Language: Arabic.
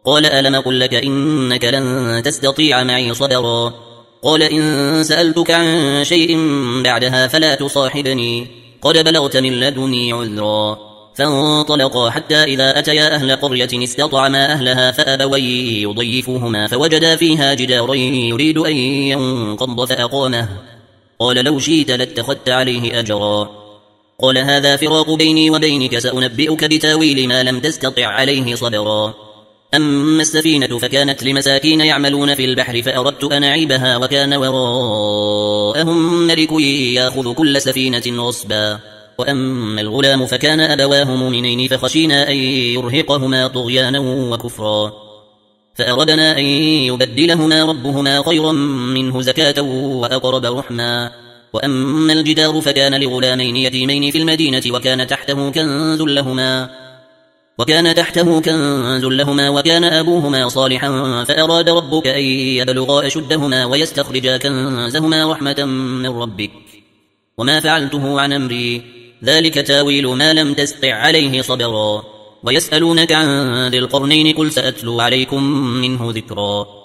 قال ألم قل لك إنك لن تستطيع معي صبرا قال إن سألتك عن شيء بعدها فلا تصاحبني قد بلغت من لدني عذرا فانطلقا حتى إذا أتيا أهل قرية استطعما أهلها فأبوا يضيفوهما فوجدا فيها جدارا يريد أن ينقض فأقامه قال لو شئت لاتخذت عليه أجرا قال هذا فراق بيني وبينك سأنبئك بتاويل ما لم تستطع عليه صبرا أما السفينة فكانت لمساكين يعملون في البحر فأردت أن أعيبها وكان وراءهم ملك يأخذ كل سفينة غصبا وأما الغلام فكان أبواه مؤمنين فخشينا أن يرهقهما طغيانا وكفرا فأردنا أن يبدلهما ربهما خيرا منه زكاة وأقرب رحما وأما الجدار فكان لغلامين يتيمين في المدينة وكان تحته كنز لهما وكان أبوهما صالحا فأراد ربك أن يبلغا أشدهما ويستخرجا كنزهما رحمة من ربك وما فعلته عن أمري ذلك تاويل ما لم تستطع عليه صبرا ويسألونك عن ذي القرنين قل سأتلو عليكم منه ذكرا